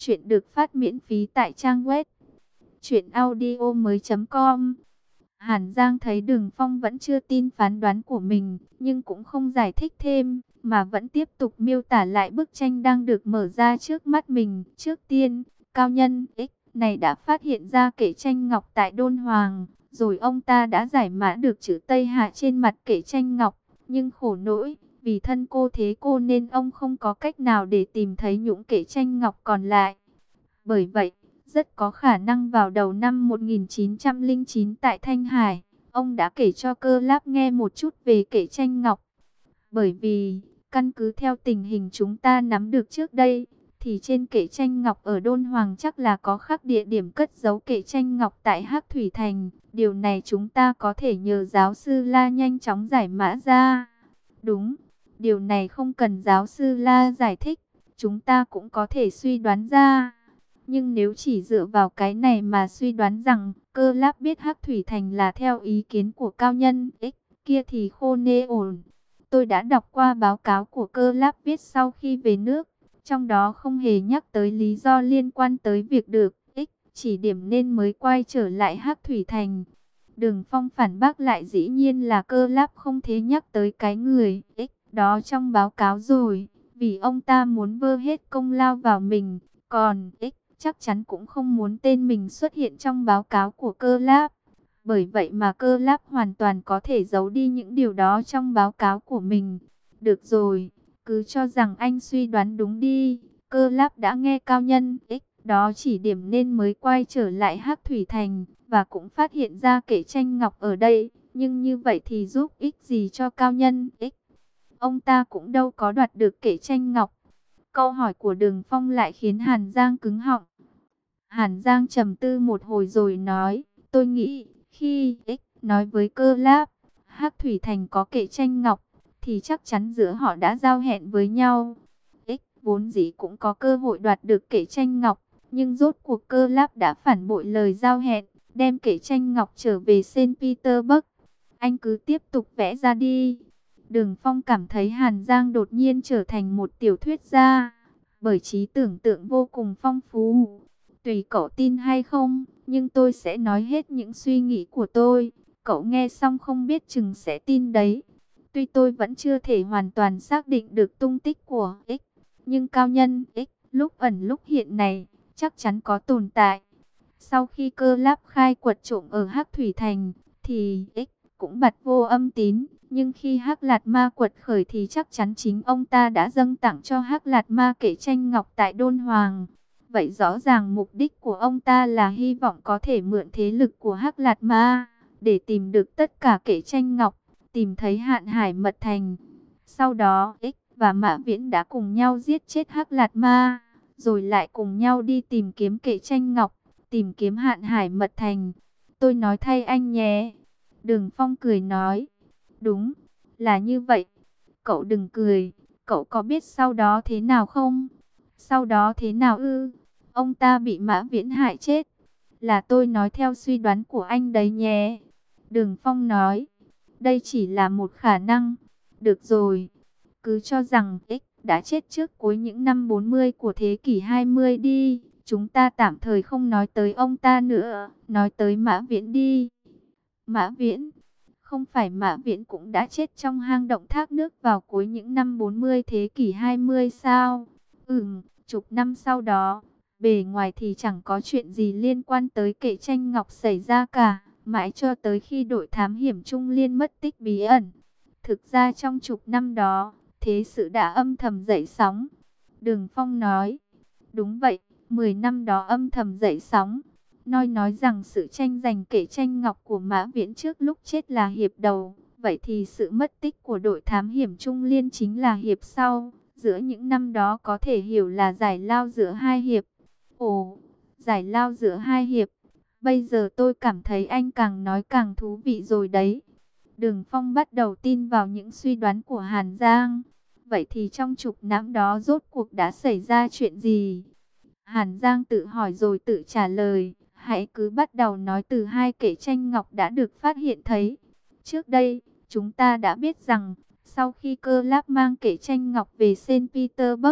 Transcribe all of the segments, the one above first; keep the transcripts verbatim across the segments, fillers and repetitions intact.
Chuyện được phát miễn phí tại trang web truyện audio mới chấm com. Hàn Giang thấy Đường Phong vẫn chưa tin phán đoán của mình, nhưng cũng không giải thích thêm, mà vẫn tiếp tục miêu tả lại bức tranh đang được mở ra trước mắt mình. Trước tiên, cao nhân X này đã phát hiện ra kệ tranh ngọc tại Đôn Hoàng, rồi ông ta đã giải mã được chữ Tây Hạ trên mặt kệ tranh ngọc, nhưng khổ nỗi, vì thân cô thế cô nên ông không có cách nào để tìm thấy những kệ tranh ngọc còn lại. Bởi vậy, rất có khả năng vào đầu năm một nghìn chín trăm lẻ chín tại Thanh Hải, ông đã kể cho Cơ Láp nghe một chút về kệ tranh ngọc. Bởi vì, căn cứ theo tình hình chúng ta nắm được trước đây, thì trên kệ tranh ngọc ở Đôn Hoàng chắc là có khắc địa điểm cất giấu kệ tranh ngọc tại Hắc Thủy Thành. Điều này chúng ta có thể nhờ giáo sư La nhanh chóng giải mã ra. Đúng, điều này không cần giáo sư La giải thích, chúng ta cũng có thể suy đoán ra. Nhưng nếu chỉ dựa vào cái này mà suy đoán rằng Cơ Láp biết Hắc Thủy Thành là theo ý kiến của cao nhân X kia thì khô nê ổn. Tôi đã đọc qua báo cáo của Cơ Láp viết sau khi về nước, trong đó không hề nhắc tới lý do liên quan tới việc được X chỉ điểm nên mới quay trở lại Hắc Thủy Thành. Đường Phong phản bác lại, dĩ nhiên là Cơ Láp không thể nhắc tới cái người X đó trong báo cáo rồi, vì ông ta muốn vơ hết công lao vào mình, còn X chắc chắn cũng không muốn tên mình xuất hiện trong báo cáo của Cơ Láp. Bởi vậy mà Cơ Láp hoàn toàn có thể giấu đi những điều đó trong báo cáo của mình. Được rồi, cứ cho rằng anh suy đoán đúng đi. Cơ Láp đã nghe cao nhân X đó chỉ điểm nên mới quay trở lại Hắc Thủy Thành, và cũng phát hiện ra kệ tranh ngọc ở đây. Nhưng như vậy thì giúp ích gì cho cao nhân X? Ông ta cũng đâu có đoạt được kệ tranh ngọc. Câu hỏi của Đường Phong lại khiến Hàn Giang cứng họng. Hàn Giang trầm tư một hồi rồi nói, tôi nghĩ khi X nói với Cơ Láp Hắc Thủy Thành có kệ tranh ngọc, thì chắc chắn giữa họ đã giao hẹn với nhau. X vốn dĩ cũng có cơ hội đoạt được kệ tranh ngọc, nhưng rốt cuộc Cơ Láp đã phản bội lời giao hẹn, đem kệ tranh ngọc trở về Saint Petersburg. Anh cứ tiếp tục vẽ ra đi. Đường Phong cảm thấy Hàn Giang đột nhiên trở thành một tiểu thuyết gia, bởi trí tưởng tượng vô cùng phong phú. Tùy cậu tin hay không, nhưng tôi sẽ nói hết những suy nghĩ của tôi. Cậu nghe xong không biết chừng sẽ tin đấy. Tuy tôi vẫn chưa thể hoàn toàn xác định được tung tích của X, nhưng cao nhân X lúc ẩn lúc hiện này chắc chắn có tồn tại. Sau khi Cơ Láp khai quật trộm ở Hắc Thủy Thành, thì X cũng bặt vô âm tín. Nhưng khi Hắc Lạt Ma quật khởi thì chắc chắn chính ông ta đã dâng tặng cho Hắc Lạt Ma kệ tranh ngọc tại Đôn Hoàng. Vậy rõ ràng mục đích của ông ta là hy vọng có thể mượn thế lực của Hắc Lạt Ma để tìm được tất cả kệ tranh ngọc, tìm thấy Hạn Hải Mật Thành. Sau đó X và Mã Viễn đã cùng nhau giết chết Hắc Lạt Ma, rồi lại cùng nhau đi tìm kiếm kệ tranh ngọc, tìm kiếm Hạn Hải Mật Thành. Tôi nói thay anh nhé. Đường Phong cười nói. Đúng, là như vậy. Cậu đừng cười, cậu có biết sau đó thế nào không? Sau đó thế nào ư? Ông ta bị Mã Viễn hại chết. Là tôi nói theo suy đoán của anh đấy nhé. Đường Phong nói, đây chỉ là một khả năng. Được rồi, cứ cho rằng X đã chết trước cuối những năm bốn mươi của thế kỷ hai mươi đi. Chúng ta tạm thời không nói tới ông ta nữa, nói tới Mã Viễn đi. Mã Viễn? Không phải Mã Viễn cũng đã chết trong hang động thác nước vào cuối những năm bốn mươi thế kỷ hai mươi sao? Ừm, chục năm sau đó, bề ngoài thì chẳng có chuyện gì liên quan tới kệ tranh ngọc xảy ra cả, mãi cho tới khi đội thám hiểm Trung Liên mất tích bí ẩn. Thực ra trong chục năm đó, thế sự đã âm thầm dậy sóng. Đường Phong nói, đúng vậy, mười năm đó âm thầm dậy sóng. Nói nói rằng sự tranh giành kệ tranh ngọc của Mã Viễn trước lúc chết là hiệp đầu, vậy thì sự mất tích của đội thám hiểm Trung Liên chính là hiệp sau. Giữa những năm đó có thể hiểu là giải lao giữa hai hiệp. Ồ, giải lao giữa hai hiệp. Bây giờ tôi cảm thấy anh càng nói càng thú vị rồi đấy. Đường Phong bắt đầu tin vào những suy đoán của Hàn Giang. Vậy thì trong chục năm đó rốt cuộc đã xảy ra chuyện gì? Hàn Giang tự hỏi rồi tự trả lời. Hãy cứ bắt đầu nói từ hai kệ tranh ngọc đã được phát hiện thấy. Trước đây, chúng ta đã biết rằng, sau khi Cơ Láp mang kệ tranh ngọc về Saint Petersburg,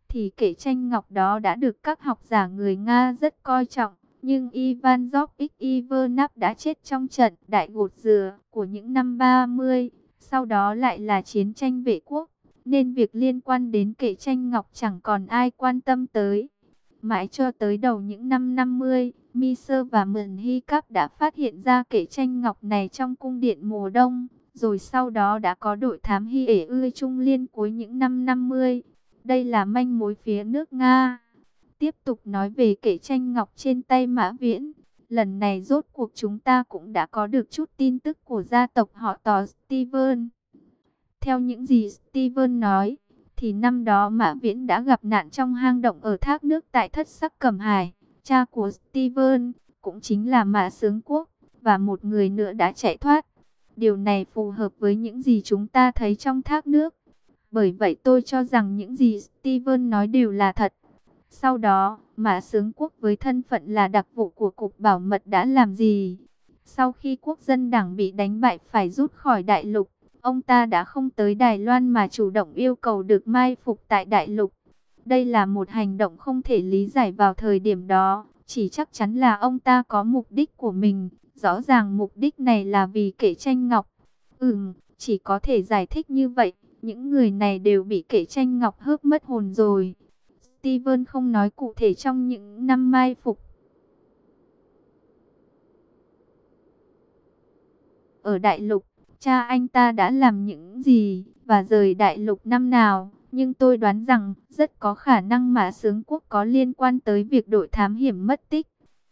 thì kệ tranh ngọc đó đã được các học giả người Nga rất coi trọng. Nhưng Ivan Georgich Ivanov đã chết trong trận đại gột dừa của những năm ba mươi. Sau đó lại là chiến tranh vệ quốc, nên việc liên quan đến kệ tranh ngọc chẳng còn ai quan tâm tới. Mãi cho tới đầu những năm năm mươi, Miser và Mận Hy Cáp đã phát hiện ra kệ tranh ngọc này trong cung điện mùa đông. Rồi sau đó đã có đội thám Hy ể ươi Trung Liên cuối những năm năm mươi. Đây là manh mối phía nước Nga. Tiếp tục nói về kệ tranh ngọc trên tay Mã Viễn. Lần này rốt cuộc chúng ta cũng đã có được chút tin tức của gia tộc họ Tò Steven. Theo những gì Steven nói, thì năm đó Mã Viễn đã gặp nạn trong hang động ở thác nước tại Thất Sắc Cẩm Hải. Cha của Steven cũng chính là Mã Sướng Quốc, và một người nữa đã chạy thoát. Điều này phù hợp với những gì chúng ta thấy trong thác nước. Bởi vậy tôi cho rằng những gì Steven nói đều là thật. Sau đó, Mã Sướng Quốc với thân phận là đặc vụ của Cục Bảo mật đã làm gì? Sau khi quốc dân đảng bị đánh bại phải rút khỏi đại lục, ông ta đã không tới Đài Loan mà chủ động yêu cầu được mai phục tại đại lục. Đây là một hành động không thể lý giải vào thời điểm đó, chỉ chắc chắn là ông ta có mục đích của mình. Rõ ràng mục đích này là vì kệ tranh ngọc. Ừm, chỉ có thể giải thích như vậy, những người này đều bị kệ tranh ngọc hớp mất hồn rồi. Steven không nói cụ thể trong những năm mai phục ở đại lục, cha anh ta đã làm những gì và rời đại lục năm nào. Nhưng tôi đoán rằng rất có khả năng Mã Sướng Quốc có liên quan tới việc đội thám hiểm mất tích.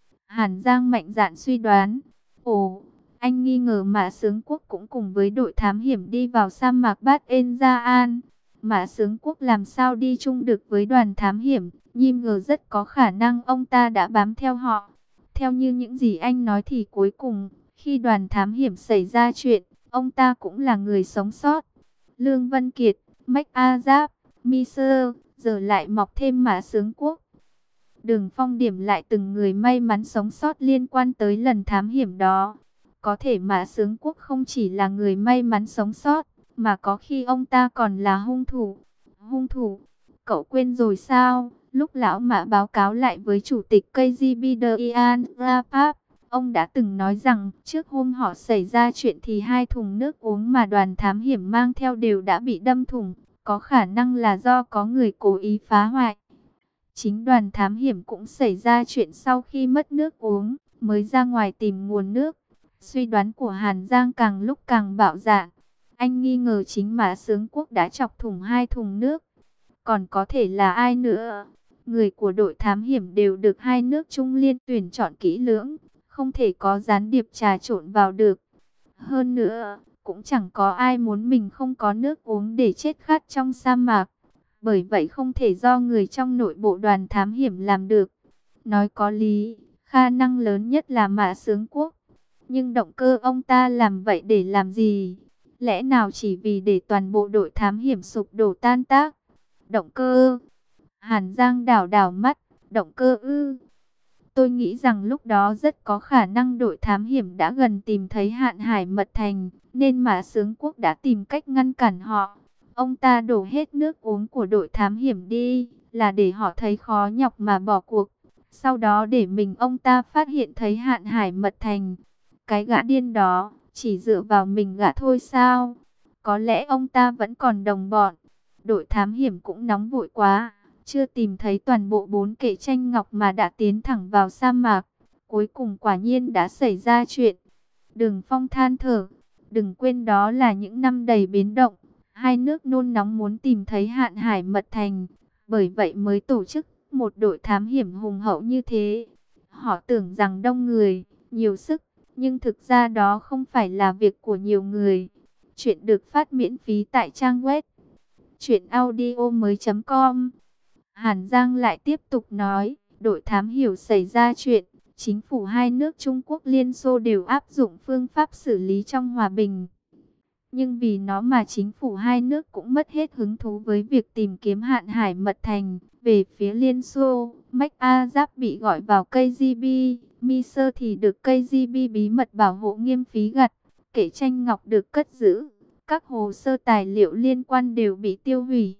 Hàn Giang mạnh dạn suy đoán. Ồ, anh nghi ngờ Mã Sướng Quốc cũng cùng với đội thám hiểm đi vào sa mạc Bát En Gia An. Mã Sướng Quốc làm sao đi chung được với đoàn thám hiểm? Nhim ngờ rất có khả năng ông ta đã bám theo họ. Theo như những gì anh nói thì cuối cùng, khi đoàn thám hiểm xảy ra chuyện, ông ta cũng là người sống sót. Lương Văn Kiệt, Mách A Giáp, Miser, giờ lại mọc thêm Mã Sướng Quốc. Đường Phong điểm lại từng người may mắn sống sót liên quan tới lần thám hiểm đó. Có thể Mã Sướng Quốc không chỉ là người may mắn sống sót, mà có khi ông ta còn là hung thủ. Hung thủ? Cậu quên rồi sao? Lúc lão Mã báo cáo lại với chủ tịch ca giê bê Ian Rapap, ông đã từng nói rằng trước hôm họ xảy ra chuyện thì hai thùng nước uống mà đoàn thám hiểm mang theo đều đã bị đâm thủng. Có khả năng là do có người cố ý phá hoại. Chính đoàn thám hiểm cũng xảy ra chuyện sau khi mất nước uống, mới ra ngoài tìm nguồn nước. Suy đoán của Hàn Giang càng lúc càng bạo dạn. Anh nghi ngờ chính Mã Sướng Quốc đã chọc thủng hai thùng nước. Còn có thể là ai nữa? Người của đội thám hiểm đều được hai nước Trung Liên tuyển chọn kỹ lưỡng, không thể có gián điệp trà trộn vào được. Hơn nữa, cũng chẳng có ai muốn mình không có nước uống để chết khát trong sa mạc. Bởi vậy không thể do người trong nội bộ đoàn thám hiểm làm được. Nói có lý, khả năng lớn nhất là Mã Sướng Quốc. Nhưng động cơ ông ta làm vậy để làm gì? Lẽ nào chỉ vì để toàn bộ đội thám hiểm sụp đổ tan tác? Động cơ? Hàn Giang đảo đảo mắt, động cơ ư? Tôi nghĩ rằng lúc đó rất có khả năng đội thám hiểm đã gần tìm thấy Hạn Hải Mật Thành, nên Mã Sướng Quốc đã tìm cách ngăn cản họ. Ông ta đổ hết nước uống của đội thám hiểm đi, là để họ thấy khó nhọc mà bỏ cuộc. Sau đó để mình ông ta phát hiện thấy Hạn Hải Mật Thành. Cái gã điên đó, chỉ dựa vào mình gã thôi sao? Có lẽ ông ta vẫn còn đồng bọn. Đội thám hiểm cũng nóng vội quá, chưa tìm thấy toàn bộ bốn kệ tranh ngọc mà đã tiến thẳng vào sa mạc. Cuối cùng quả nhiên đã xảy ra chuyện. Đường Phong than thở, đừng quên đó là những năm đầy biến động. Hai nước nôn nóng muốn tìm thấy Hạn Hải Mật Thành, bởi vậy mới tổ chức một đội thám hiểm hùng hậu như thế. Họ tưởng rằng đông người, nhiều sức, nhưng thực ra đó không phải là việc của nhiều người. Chuyện được phát miễn phí tại trang web truyện audio mới chấm com. Hàn Giang lại tiếp tục nói, đội thám hiểu xảy ra chuyện, chính phủ hai nước Trung Quốc Liên Xô đều áp dụng phương pháp xử lý trong hòa bình. Nhưng vì nó mà chính phủ hai nước cũng mất hết hứng thú với việc tìm kiếm Hạn Hải Mật Thành. Về phía Liên Xô, Mách A Giáp bị gọi vào ca giê bê, Miser thì được ca giê bê bí mật bảo hộ nghiêm phí gặt. Kệ tranh ngọc được cất giữ, các hồ sơ tài liệu liên quan đều bị tiêu hủy.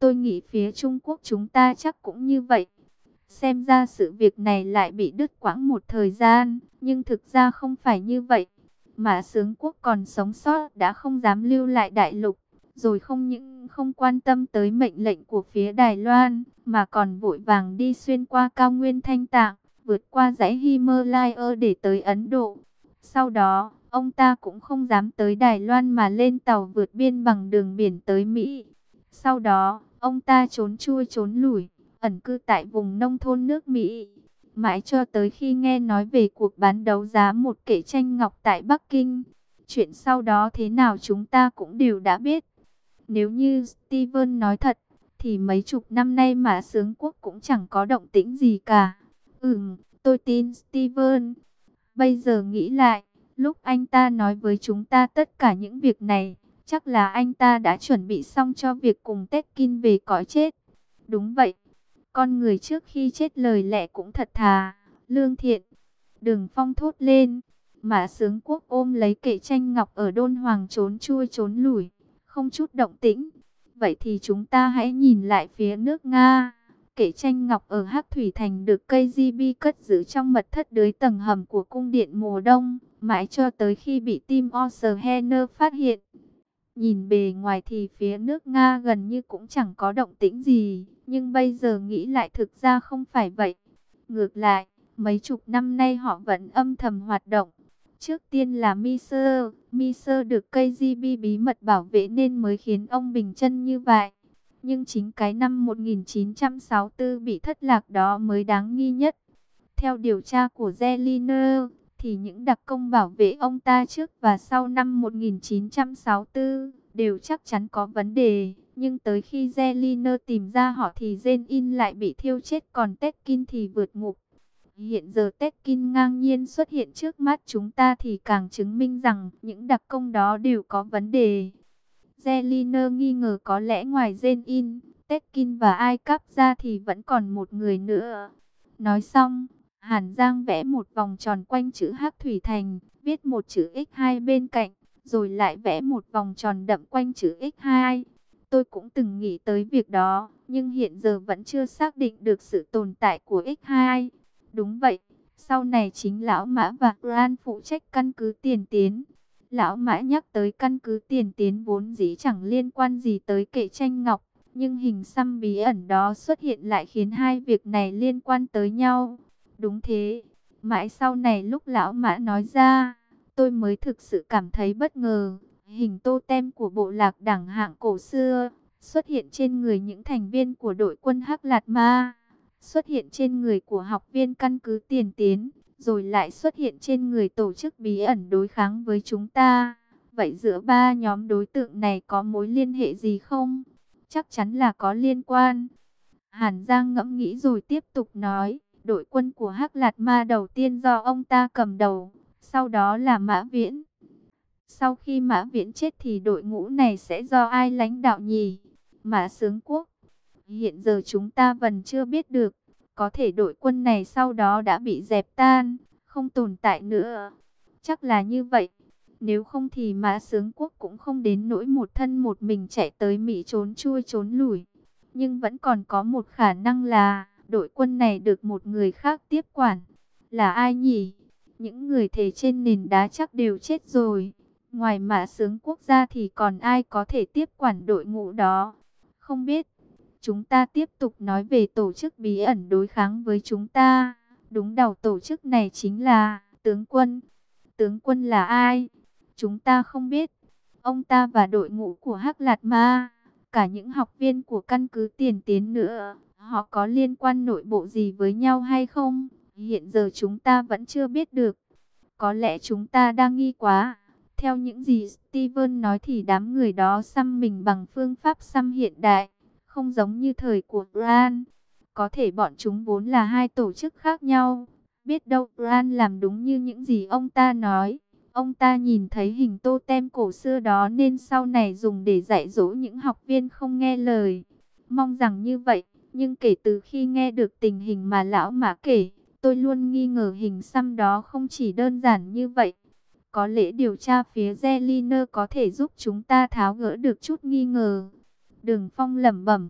Tôi nghĩ phía Trung Quốc chúng ta chắc cũng như vậy. Xem ra sự việc này lại bị đứt quãng một thời gian, nhưng thực ra không phải như vậy. Mã Xướng Quốc còn sống sót đã không dám lưu lại đại lục, rồi không những không quan tâm tới mệnh lệnh của phía Đài Loan, mà còn vội vàng đi xuyên qua cao nguyên Thanh Tạng, vượt qua dãy Himalaya để tới Ấn Độ. Sau đó, ông ta cũng không dám tới Đài Loan mà lên tàu vượt biên bằng đường biển tới Mỹ. Sau đó, ông ta trốn chui trốn lủi, ẩn cư tại vùng nông thôn nước Mỹ. Mãi cho tới khi nghe nói về cuộc bán đấu giá một kệ tranh ngọc tại Bắc Kinh. Chuyện sau đó thế nào chúng ta cũng đều đã biết. Nếu như Steven nói thật, thì mấy chục năm nay Mã Xướng Quốc cũng chẳng có động tĩnh gì cả. Ừm, tôi tin Steven. Bây giờ nghĩ lại, lúc anh ta nói với chúng ta tất cả những việc này, chắc là anh ta đã chuẩn bị xong cho việc cùng Tekin về cõi chết. Đúng vậy, con người trước khi chết lời lẽ cũng thật thà, lương thiện. Đường Phong thốt lên. Mã Xướng Quốc ôm lấy kệ tranh ngọc ở đôn hoàng trốn chui trốn lủi, không chút động tĩnh. Vậy thì chúng ta hãy nhìn lại phía nước Nga. Kệ tranh ngọc ở Hắc Thủy Thành được ca giê bê cất giữ trong mật thất dưới tầng hầm của cung điện mùa đông, mãi cho tới khi bị Tim O'Shener phát hiện. Nhìn bề ngoài thì phía nước Nga gần như cũng chẳng có động tĩnh gì, nhưng bây giờ nghĩ lại thực ra không phải vậy. Ngược lại, mấy chục năm nay họ vẫn âm thầm hoạt động. Trước tiên là Miser, Miser được ca giê bê bí mật bảo vệ nên mới khiến ông bình chân như vậy. Nhưng chính cái năm một nghìn chín trăm sáu mươi tư bị thất lạc đó mới đáng nghi nhất. Theo điều tra của Zeliner, thì những đặc công bảo vệ ông ta trước và sau năm một nghìn chín trăm sáu mươi tư đều chắc chắn có vấn đề. Nhưng tới khi Zeliner tìm ra họ thì Zen-in lại bị thiêu chết, còn Tekin thì vượt ngục. Hiện giờ Tekin ngang nhiên xuất hiện trước mắt chúng ta thì càng chứng minh rằng những đặc công đó đều có vấn đề. Zeliner nghi ngờ có lẽ ngoài Zen-in, Tekin và Ai Cắp ra thì vẫn còn một người nữa. Nói xong, Hàn Giang vẽ một vòng tròn quanh chữ Hắc Thủy Thành, viết một chữ ích hai bên cạnh, rồi lại vẽ một vòng tròn đậm quanh chữ ích hai. Tôi cũng từng nghĩ tới việc đó, nhưng hiện giờ vẫn chưa xác định được sự tồn tại của ích hai. Đúng vậy, sau này chính Lão Mã và Gran phụ trách căn cứ Tiền Tiến. Lão Mã nhắc tới căn cứ Tiền Tiến vốn dĩ chẳng liên quan gì tới kệ tranh ngọc, nhưng hình xăm bí ẩn đó xuất hiện lại khiến hai việc này liên quan tới nhau. Đúng thế, mãi sau này lúc Lão Mã nói ra, tôi mới thực sự cảm thấy bất ngờ. Hình totem của bộ lạc đẳng hạng cổ xưa xuất hiện trên người những thành viên của đội quân Hắc Lạt Ma, xuất hiện trên người của học viên căn cứ Tiền Tiến, rồi lại xuất hiện trên người tổ chức bí ẩn đối kháng với chúng ta. Vậy giữa ba nhóm đối tượng này có mối liên hệ gì không? Chắc chắn là có liên quan. Hàn Giang ngẫm nghĩ rồi tiếp tục nói, đội quân của Hắc Lạt Ma đầu tiên do ông ta cầm đầu, sau đó là Mã Viễn. Sau khi Mã Viễn chết thì đội ngũ này sẽ do ai lãnh đạo nhỉ? Mã Xướng Quốc. Hiện giờ chúng ta vẫn chưa biết được. Có thể đội quân này sau đó đã bị dẹp tan, không tồn tại nữa. Chắc là như vậy. Nếu không thì Mã Xướng Quốc cũng không đến nỗi một thân một mình chạy tới Mỹ trốn chui trốn lủi. Nhưng vẫn còn có một khả năng là đội quân này được một người khác tiếp quản. Là ai nhỉ? Những người thề trên nền đá chắc đều chết rồi. Ngoài Mã Xướng Quốc gia thì còn ai có thể tiếp quản đội ngũ đó? Không biết. Chúng ta tiếp tục nói về tổ chức bí ẩn đối kháng với chúng ta. Đúng đầu tổ chức này chính là tướng quân. Tướng quân là ai? Chúng ta không biết. Ông ta và đội ngũ của Hắc Lạt Ma, cả những học viên của căn cứ Tiền Tiến nữa, họ có liên quan nội bộ gì với nhau hay không? Hiện giờ chúng ta vẫn chưa biết được. Có lẽ chúng ta đang nghi quá. Theo những gì Steven nói thì đám người đó xăm mình bằng phương pháp xăm hiện đại, không giống như thời của Bran. Có thể bọn chúng vốn là hai tổ chức khác nhau. Biết đâu Bran làm đúng như những gì ông ta nói. Ông ta nhìn thấy hình totem cổ xưa đó nên sau này dùng để dạy dỗ những học viên không nghe lời. Mong rằng như vậy, nhưng kể từ khi nghe được tình hình mà lão Mã kể, tôi luôn nghi ngờ hình xăm đó không chỉ đơn giản như vậy. Có lẽ điều tra phía Zeliner có thể giúp chúng ta tháo gỡ được chút nghi ngờ. Đường Phong lẩm bẩm,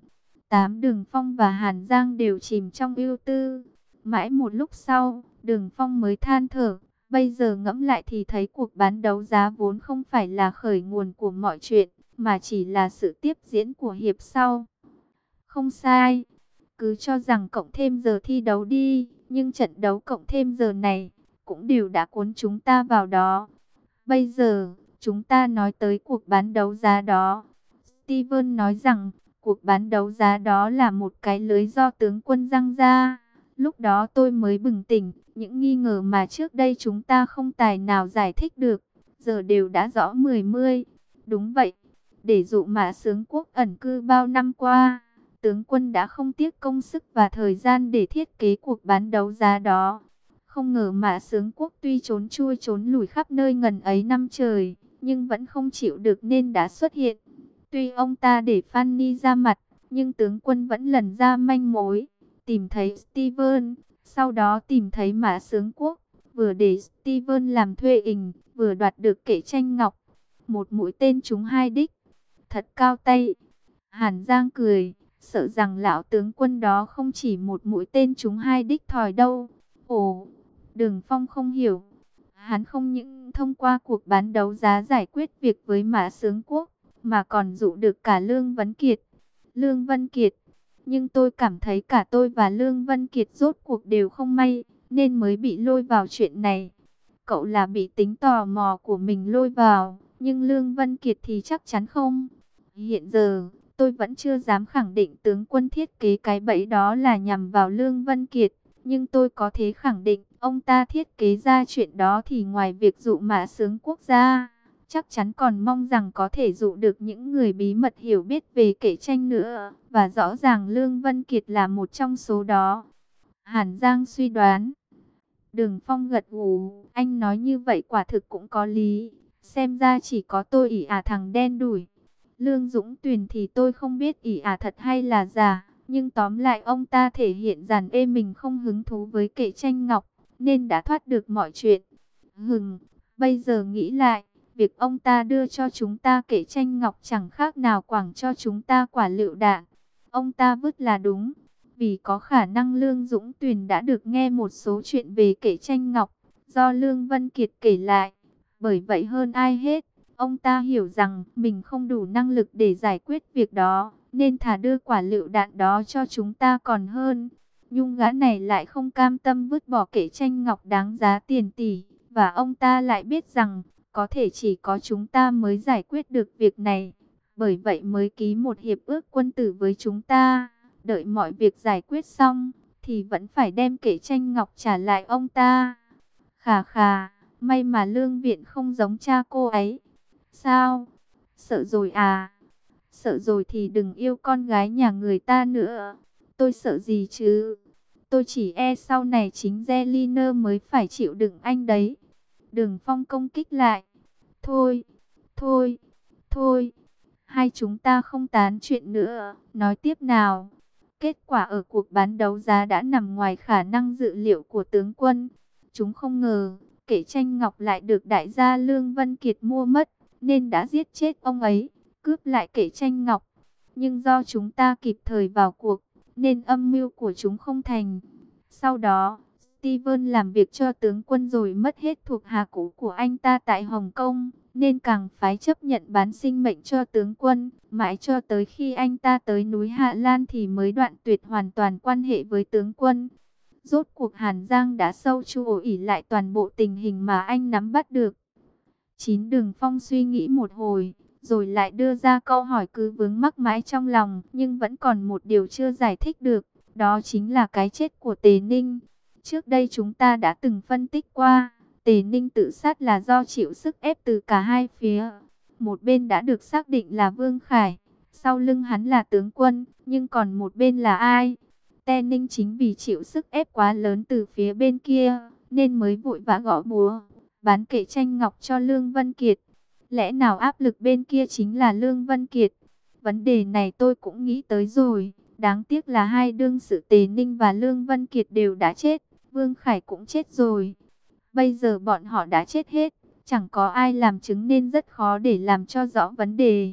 tám Đường Phong và Hàn Giang đều chìm trong ưu tư. Mãi một lúc sau, Đường Phong mới than thở. Bây giờ ngẫm lại thì thấy cuộc bán đấu giá vốn không phải là khởi nguồn của mọi chuyện, mà chỉ là sự tiếp diễn của hiệp sau. Không sai, cứ cho rằng cộng thêm giờ thi đấu đi, nhưng trận đấu cộng thêm giờ này cũng đều đã cuốn chúng ta vào đó. Bây giờ, chúng ta nói tới cuộc bán đấu giá đó. Steven nói rằng, cuộc bán đấu giá đó là một cái lưới do tướng quân giăng ra. Lúc đó tôi mới bừng tỉnh, những nghi ngờ mà trước đây chúng ta không tài nào giải thích được, giờ đều đã rõ mười mươi. Đúng vậy, để dụ Mã Sướng Quốc ẩn cư bao năm qua, tướng quân đã không tiếc công sức và thời gian để thiết kế cuộc bán đấu giá đó. Không ngờ Mã Sướng Quốc tuy trốn chui trốn lủi khắp nơi ngần ấy năm trời, nhưng vẫn không chịu được nên đã xuất hiện. Tuy ông ta để Fanny ra mặt, nhưng tướng quân vẫn lần ra manh mối, tìm thấy Steven, sau đó tìm thấy Mã Sướng Quốc, vừa để Steven làm thuê ình, vừa đoạt được kệ tranh ngọc. Một mũi tên trúng hai đích, thật cao tay. Hàn Giang cười, sợ rằng lão tướng quân đó không chỉ một mũi tên trúng hai đích thòi đâu. Ồ, Đường Phong không hiểu. Hắn không những thông qua cuộc bán đấu giá giải quyết việc với Mã Sướng Quốc, mà còn dụ được cả Lương Vân Kiệt. Lương Vân Kiệt, nhưng tôi cảm thấy cả tôi và Lương Vân Kiệt rốt cuộc đều không may, nên mới bị lôi vào chuyện này. Cậu là bị tính tò mò của mình lôi vào, nhưng Lương Vân Kiệt thì chắc chắn không. Hiện giờ, tôi vẫn chưa dám khẳng định tướng quân thiết kế cái bẫy đó là nhằm vào Lương Vân Kiệt. Nhưng tôi có thể khẳng định, ông ta thiết kế ra chuyện đó thì ngoài việc dụ Mã Sướng Quốc gia, chắc chắn còn mong rằng có thể dụ được những người bí mật hiểu biết về kệ tranh nữa. Và rõ ràng Lương Vân Kiệt là một trong số đó. Hàn Giang suy đoán. Đường Phong gật gù, anh nói như vậy quả thực cũng có lý. Xem ra chỉ có tôi ỷ ả thằng đen đủi. Lương Dũng Tuyền thì tôi không biết ỷ ả thật hay là giả. Nhưng tóm lại ông ta thể hiện dàn ê mình không hứng thú với kệ tranh ngọc, nên đã thoát được mọi chuyện. Hừng, bây giờ nghĩ lại, việc ông ta đưa cho chúng ta kệ tranh ngọc chẳng khác nào quẳng cho chúng ta quả lựu đạn. Ông ta vứt là đúng, vì có khả năng Lương Dũng Tuyền đã được nghe một số chuyện về kệ tranh ngọc, do Lương Vân Kiệt kể lại. Bởi vậy hơn ai hết, ông ta hiểu rằng mình không đủ năng lực để giải quyết việc đó, nên thà đưa quả lựu đạn đó cho chúng ta còn hơn. Nhung gã này lại không cam tâm vứt bỏ kệ tranh ngọc đáng giá tiền tỷ, và ông ta lại biết rằng có thể chỉ có chúng ta mới giải quyết được việc này. Bởi vậy mới ký một hiệp ước quân tử với chúng ta, đợi mọi việc giải quyết xong thì vẫn phải đem kệ tranh ngọc trả lại ông ta. Khà khà, may mà Lương Viện không giống cha cô ấy. Sao? Sợ rồi à? Sợ rồi thì đừng yêu con gái nhà người ta nữa. Tôi sợ gì chứ? Tôi chỉ e sau này chính Zelina mới phải chịu đựng anh đấy. Đường Phong công kích lại. Thôi, thôi, thôi. Hai chúng ta không tán chuyện nữa. Nói tiếp nào. Kết quả ở cuộc bán đấu giá đã nằm ngoài khả năng dự liệu của tướng quân. Chúng không ngờ, kệ tranh ngọc lại được đại gia Lương Vân Kiệt mua mất, nên đã giết chết ông ấy, cướp lại kệ tranh ngọc. Nhưng do chúng ta kịp thời vào cuộc, nên âm mưu của chúng không thành. Sau đó, Steven làm việc cho tướng quân rồi mất hết thuộc hạ cũ của anh ta tại Hồng Kông, nên càng phái chấp nhận bán sinh mệnh cho tướng quân. Mãi cho tới khi anh ta tới núi Hạ Lan thì mới đoạn tuyệt hoàn toàn quan hệ với tướng quân. Rốt cuộc Hàn Giang đã sâu chu ỉ lại toàn bộ tình hình mà anh nắm bắt được. Chín Đường Phong suy nghĩ một hồi, rồi lại đưa ra câu hỏi cứ vướng mắc mãi trong lòng, nhưng vẫn còn một điều chưa giải thích được, đó chính là cái chết của Tề Ninh. Trước đây chúng ta đã từng phân tích qua, Tề Ninh tự sát là do chịu sức ép từ cả hai phía. Một bên đã được xác định là Vương Khải, sau lưng hắn là tướng quân, nhưng còn một bên là ai? Tề Ninh chính vì chịu sức ép quá lớn từ phía bên kia, nên mới vội vã gõ búa, bán kệ tranh ngọc cho Lương Vân Kiệt. Lẽ nào áp lực bên kia chính là Lương Vân Kiệt? Vấn đề này tôi cũng nghĩ tới rồi. Đáng tiếc là hai đương sự Tề Ninh và Lương Vân Kiệt đều đã chết. Vương Khải cũng chết rồi. Bây giờ bọn họ đã chết hết, chẳng có ai làm chứng nên rất khó để làm cho rõ vấn đề.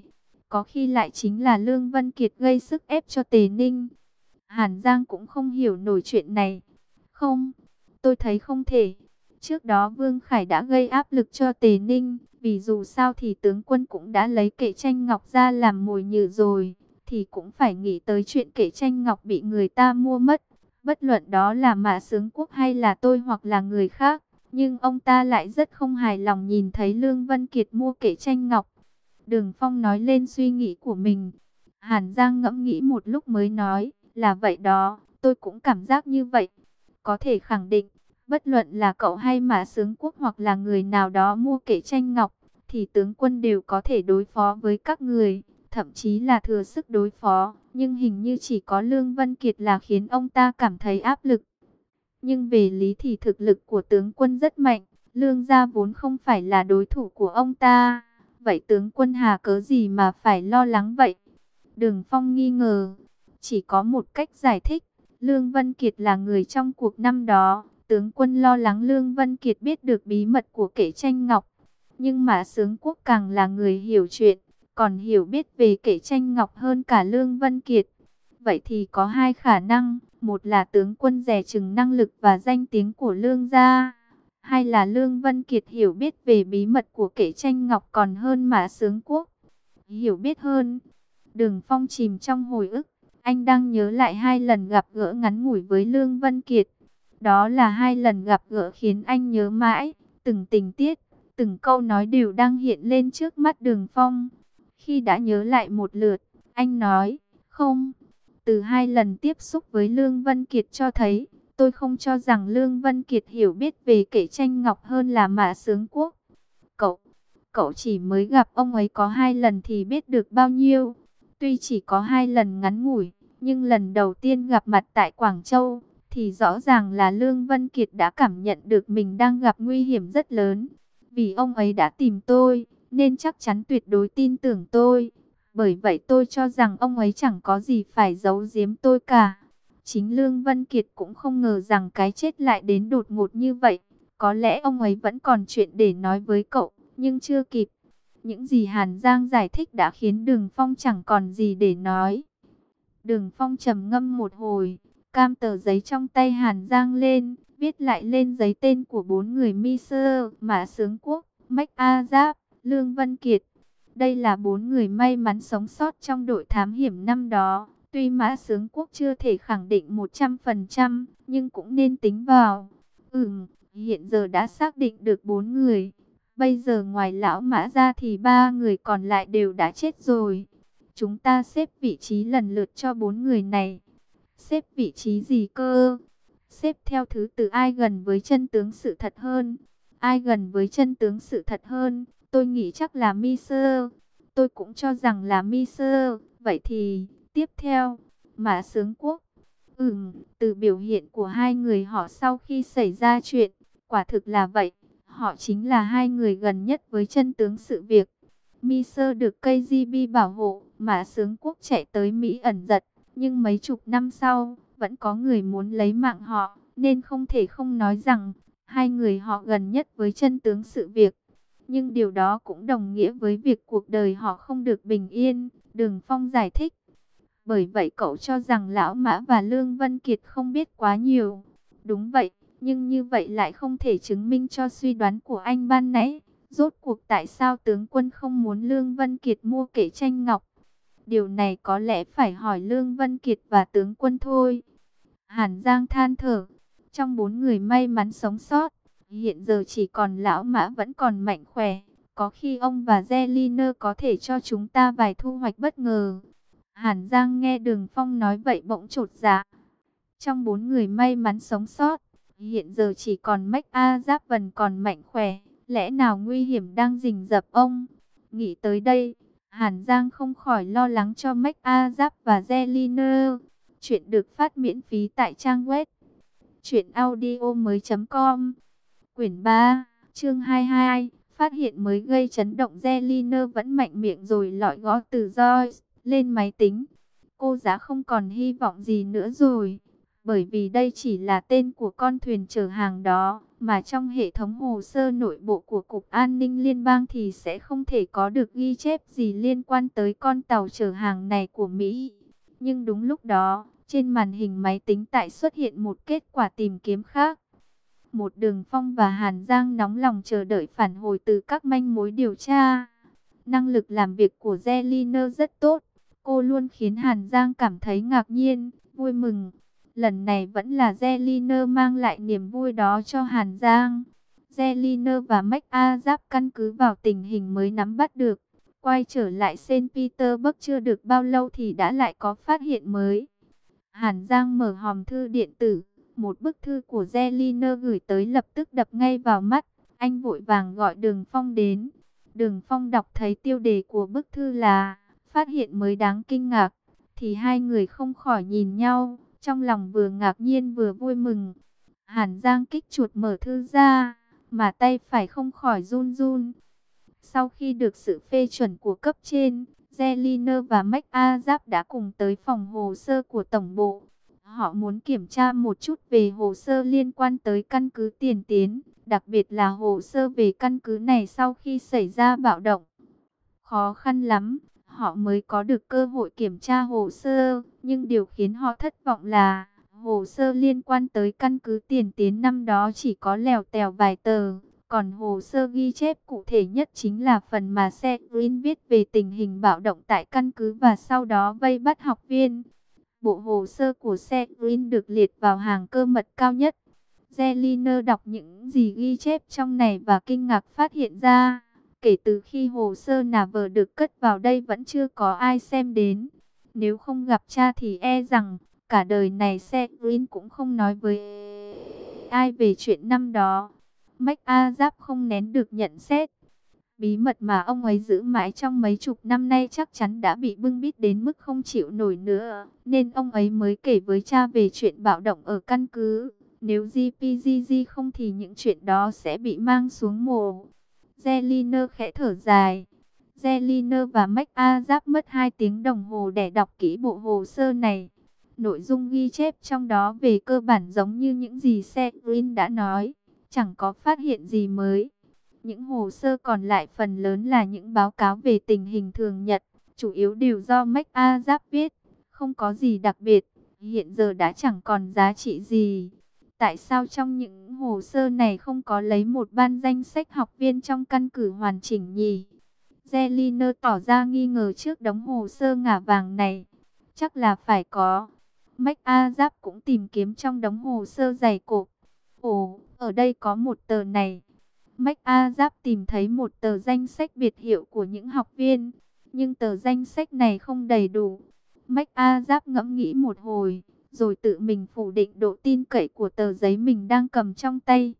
có khi lại chính là Lương Vân Kiệt gây sức ép cho Tề Ninh. Hàn Giang cũng không hiểu nổi chuyện này. Không, tôi thấy không thể. Trước đó Vương Khải đã gây áp lực cho Tề Ninh, vì dù sao thì tướng quân cũng đã lấy Kệ Tranh Ngọc ra làm mồi nhử rồi, thì cũng phải nghĩ tới chuyện Kệ Tranh Ngọc bị người ta mua mất. Bất luận đó là Mã Sướng Quốc hay là tôi hoặc là người khác, nhưng ông ta lại rất không hài lòng nhìn thấy Lương Vân Kiệt mua Kệ Tranh Ngọc. Đường Phong nói lên suy nghĩ của mình. Hàn Giang ngẫm nghĩ một lúc mới nói, là vậy đó, tôi cũng cảm giác như vậy. Có thể khẳng định, bất luận là cậu hay Mã Sướng Quốc hoặc là người nào đó mua Kệ Tranh Ngọc, thì tướng quân đều có thể đối phó với các người, thậm chí là thừa sức đối phó. Nhưng hình như chỉ có Lương Vân Kiệt là khiến ông ta cảm thấy áp lực. Nhưng về lý thì thực lực của tướng quân rất mạnh, Lương gia vốn không phải là đối thủ của ông ta. Vậy tướng quân hà cớ gì mà phải lo lắng vậy? Đường Phong nghi ngờ. Chỉ có một cách giải thích. Lương Vân Kiệt là người trong cuộc năm đó. Tướng quân lo lắng Lương Vân Kiệt biết được bí mật của Kệ Tranh Ngọc. Nhưng Mã Sướng Quốc càng là người hiểu chuyện, còn hiểu biết về Kệ Tranh Ngọc hơn cả Lương Vân Kiệt. Vậy thì có hai khả năng. Một là tướng quân dè chừng năng lực và danh tiếng của Lương gia. Hai là Lương Vân Kiệt hiểu biết về bí mật của Kệ Tranh Ngọc còn hơn Mã Sướng Quốc. Hiểu biết hơn. Đường Phong chìm trong hồi ức. Anh đang nhớ lại hai lần gặp gỡ ngắn ngủi với Lương Vân Kiệt. Đó là hai lần gặp gỡ khiến anh nhớ mãi. Từng tình tiết, từng câu nói đều đang hiện lên trước mắt Đường Phong. Khi đã nhớ lại một lượt, anh nói, không. Từ hai lần tiếp xúc với Lương Vân Kiệt cho thấy, tôi không cho rằng Lương Vân Kiệt hiểu biết về Kệ Tranh Ngọc hơn là Mã Sướng Quốc. Cậu, cậu chỉ mới gặp ông ấy có hai lần thì biết được bao nhiêu. Tuy chỉ có hai lần ngắn ngủi, nhưng lần đầu tiên gặp mặt tại Quảng Châu, thì rõ ràng là Lương Vân Kiệt đã cảm nhận được mình đang gặp nguy hiểm rất lớn. Vì ông ấy đã tìm tôi, nên chắc chắn tuyệt đối tin tưởng tôi. Bởi vậy tôi cho rằng ông ấy chẳng có gì phải giấu giếm tôi cả. Chính Lương Vân Kiệt cũng không ngờ rằng cái chết lại đến đột ngột như vậy. Có lẽ ông ấy vẫn còn chuyện để nói với cậu, nhưng chưa kịp. Những gì Hàn Giang giải thích đã khiến Đường Phong chẳng còn gì để nói. Đường Phong trầm ngâm một hồi, cam tờ giấy trong tay Hàn Giang lên, viết lại lên giấy tên của bốn người Mi Sơ, Mã Sướng Quốc, Mách A Giáp, Lương Vân Kiệt. Đây là bốn người may mắn sống sót trong đội thám hiểm năm đó. Tuy Mã Sướng Quốc chưa thể khẳng định một trăm phần trăm, nhưng cũng nên tính vào. Ừm, hiện giờ đã xác định được bốn người. Bây giờ ngoài lão Mã ra thì ba người còn lại đều đã chết rồi. Chúng ta xếp vị trí lần lượt cho bốn người này. Xếp vị trí gì cơ? Xếp theo thứ tự ai gần với chân tướng sự thật hơn. Ai gần với chân tướng sự thật hơn? Tôi nghĩ chắc là Mi Sơ. Tôi cũng cho rằng là Mi Sơ. Vậy thì, tiếp theo, Mã Sướng Quốc. Ừm, từ biểu hiện của hai người họ sau khi xảy ra chuyện, quả thực là vậy. Họ chính là hai người gần nhất với chân tướng sự việc. Mi Sơ được ca giê bê bảo hộ, Mã Sướng Quốc chạy tới Mỹ ẩn giật. Nhưng mấy chục năm sau, vẫn có người muốn lấy mạng họ, nên không thể không nói rằng, hai người họ gần nhất với chân tướng sự việc. Nhưng điều đó cũng đồng nghĩa với việc cuộc đời họ không được bình yên, Đường Phong giải thích. Bởi vậy cậu cho rằng Lão Mã và Lương Vân Kiệt không biết quá nhiều. Đúng vậy, nhưng như vậy lại không thể chứng minh cho suy đoán của anh ban nãy. Rốt cuộc tại sao tướng quân không muốn Lương Vân Kiệt mua Kệ Tranh Ngọc? Điều này có lẽ phải hỏi Lương Vân Kiệt và tướng quân thôi. Hàn Giang than thở. Trong bốn người may mắn sống sót, hiện giờ chỉ còn Lão Mã vẫn còn mạnh khỏe. Có khi ông và Zeliner có thể cho chúng ta vài thu hoạch bất ngờ. Hàn Giang nghe Đường Phong nói vậy bỗng chột dạ. Trong bốn người may mắn sống sót, hiện giờ chỉ còn Mách A Giáp vẫn còn mạnh khỏe. Lẽ nào nguy hiểm đang rình rập ông? Nghĩ tới đây, Hàn Giang không khỏi lo lắng cho Mách A Giáp và Zeliner. Chuyện được phát miễn phí tại trang web truyện audio mới chấm com. Quyển ba, chương hai mươi hai. Phát hiện mới gây chấn động. Zeliner vẫn mạnh miệng rồi lọi gõ từ Joyce lên máy tính. Cô giá không còn hy vọng gì nữa rồi. bởi vì đây chỉ là tên của con thuyền chở hàng đó, mà trong hệ thống hồ sơ nội bộ của Cục An ninh Liên bang thì sẽ không thể có được ghi chép gì liên quan tới con tàu chở hàng này của Mỹ. Nhưng đúng lúc đó, trên màn hình máy tính tại xuất hiện một kết quả tìm kiếm khác. Một Đường Phong và Hàn Giang nóng lòng chờ đợi phản hồi từ các manh mối điều tra. Năng lực làm việc của Zeliner rất tốt. Cô luôn khiến Hàn Giang cảm thấy ngạc nhiên, vui mừng. Lần này vẫn là Zeliner mang lại niềm vui đó cho Hàn Giang. Zeliner và McAdams căn cứ vào tình hình mới nắm bắt được. Quay trở lại Saint Petersburg chưa được bao lâu thì đã lại có phát hiện mới. Hàn Giang mở hòm thư điện tử. Một bức thư của Zeliner gửi tới lập tức đập ngay vào mắt. Anh vội vàng gọi Đường Phong đến. Đường Phong đọc thấy tiêu đề của bức thư là phát hiện mới đáng kinh ngạc. Thì hai người không khỏi nhìn nhau, trong lòng vừa ngạc nhiên vừa vui mừng. Hàn Giang kích chuột mở thư ra, mà tay phải không khỏi run run. Sau khi được sự phê chuẩn của cấp trên, Zeliner và McAdams đã cùng tới phòng hồ sơ của tổng bộ. Họ muốn kiểm tra một chút về hồ sơ liên quan tới căn cứ Tiền Tiến, đặc biệt là hồ sơ về căn cứ này sau khi xảy ra bạo động. Khó khăn lắm, họ mới có được cơ hội kiểm tra hồ sơ, nhưng điều khiến họ thất vọng là hồ sơ liên quan tới căn cứ Tiền Tiến năm đó chỉ có lèo tèo vài tờ. Còn hồ sơ ghi chép cụ thể nhất chính là phần mà Green viết về tình hình bạo động tại căn cứ và sau đó vây bắt học viên. Bộ hồ sơ của Green được liệt vào hàng cơ mật cao nhất. Zeliner đọc những gì ghi chép trong này và kinh ngạc phát hiện ra, kể từ khi hồ sơ nà vờ được cất vào đây vẫn chưa có ai xem đến. Nếu không gặp cha thì e rằng cả đời này Green cũng không nói với ai về chuyện năm đó. McAdams không nén được nhận xét. Bí mật mà ông ấy giữ mãi trong mấy chục năm nay chắc chắn đã bị bưng bít đến mức không chịu nổi nữa, nên ông ấy mới kể với cha về chuyện bạo động ở căn cứ. Nếu giê pê giê giê không thì những chuyện đó sẽ bị mang xuống mồ. Zeliner khẽ thở dài. Zeliner và McAdams mất hai tiếng đồng hồ để đọc kỹ bộ hồ sơ này. Nội dung ghi chép trong đó về cơ bản giống như những gì Green đã nói, chẳng có phát hiện gì mới. Những hồ sơ còn lại phần lớn là những báo cáo về tình hình thường nhật, chủ yếu đều do McAdams viết, không có gì đặc biệt, hiện giờ đã chẳng còn giá trị gì. Tại sao trong những hồ sơ này không có lấy một ban danh sách học viên trong căn cứ hoàn chỉnh nhỉ? Zeliner tỏ ra nghi ngờ trước đống hồ sơ ngả vàng này. Chắc là phải có. McAdams cũng tìm kiếm trong đống hồ sơ dày cộp. Ồ, ở đây có một tờ này. McAdams tìm thấy một tờ danh sách biệt hiệu của những học viên, nhưng tờ danh sách này không đầy đủ. McAdams ngẫm nghĩ một hồi, rồi tự mình phủ định độ tin cậy của tờ giấy mình đang cầm trong tay.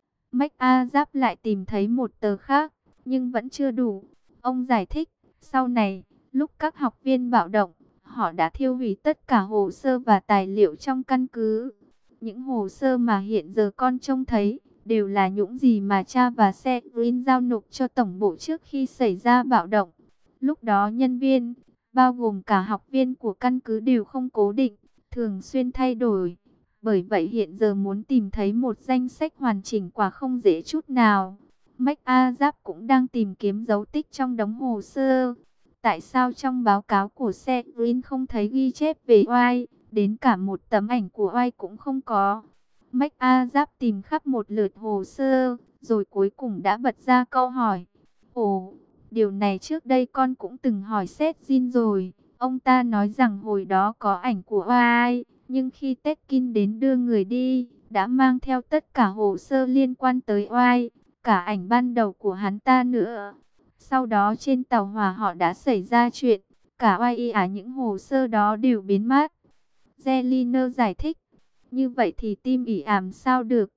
McAdams lại tìm thấy một tờ khác, nhưng vẫn chưa đủ. Ông giải thích, sau này, lúc các học viên bạo động, họ đã thiêu hủy tất cả hồ sơ và tài liệu trong căn cứ. Những hồ sơ mà hiện giờ con trông thấy đều là những gì mà cha và Green giao nộp cho tổng bộ trước khi xảy ra bạo động. Lúc đó nhân viên, bao gồm cả học viên của căn cứ đều không cố định, thường xuyên thay đổi. Bởi vậy hiện giờ muốn tìm thấy một danh sách hoàn chỉnh quả không dễ chút nào. McAdams cũng đang tìm kiếm dấu tích trong đống hồ sơ. Tại sao trong báo cáo của Green không thấy ghi chép về White, đến cả một tấm ảnh của White cũng không có? McAdams tìm khắp một lượt hồ sơ, rồi cuối cùng đã bật ra câu hỏi. Ồ, điều này trước đây con cũng từng hỏi Seth Jin rồi. Ông ta nói rằng hồi đó có ảnh của White, nhưng khi Tekin đến đưa người đi, đã mang theo tất cả hồ sơ liên quan tới White, cả ảnh ban đầu của hắn ta nữa. Sau đó trên tàu hỏa họ đã xảy ra chuyện, cả White à những hồ sơ đó đều biến mất. Zeliner giải thích. Như vậy thì tim ỉ ảm sao được?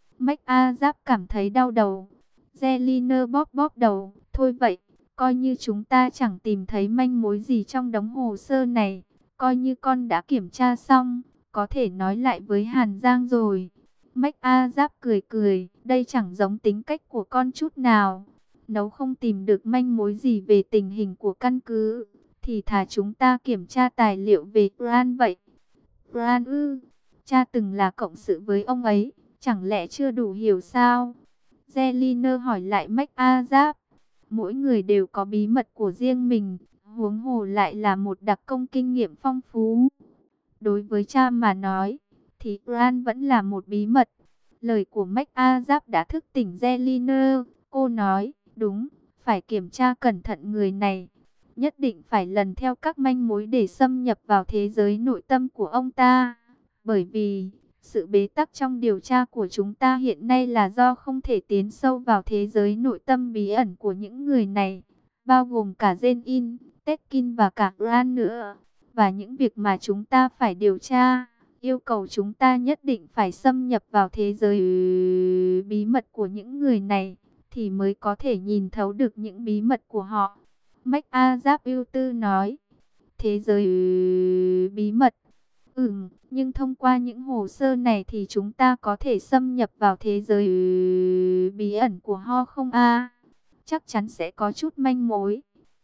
McAdams cảm thấy đau đầu. Zeliner bóp bóp đầu. Thôi vậy, coi như chúng ta chẳng tìm thấy manh mối gì trong đống hồ sơ này. Coi như con đã kiểm tra xong, có thể nói lại với Hàn Giang rồi. McAdams cười cười, đây chẳng giống tính cách của con chút nào. Nếu không tìm được manh mối gì về tình hình của căn cứ, thì thà chúng ta kiểm tra tài liệu về Grant vậy. Grant ư? Cha từng là cộng sự với ông ấy, chẳng lẽ chưa đủ hiểu sao? Zeliner hỏi lại MacAzap. Mỗi người đều có bí mật của riêng mình, huống hồ lại là một đặc công kinh nghiệm phong phú. Đối với cha mà nói, thì Gran vẫn là một bí mật. Lời của MacAzap đã thức tỉnh Zeliner. Cô nói, đúng, phải kiểm tra cẩn thận người này. Nhất định phải lần theo các manh mối để xâm nhập vào thế giới nội tâm của ông ta. Bởi vì, sự bế tắc trong điều tra của chúng ta hiện nay là do không thể tiến sâu vào thế giới nội tâm bí ẩn của những người này. Bao gồm cả Jane-in, Tekin và cả Gran nữa. Và những việc mà chúng ta phải điều tra, yêu cầu chúng ta nhất định phải xâm nhập vào thế giới bí mật của những người này, thì mới có thể nhìn thấu được những bí mật của họ. MacAzap ưu tư nói, thế giới bí mật. Ừm, nhưng thông qua những hồ sơ này thì chúng ta có thể xâm nhập vào thế giới bí ẩn của họ không a? Chắc chắn sẽ có chút manh mối.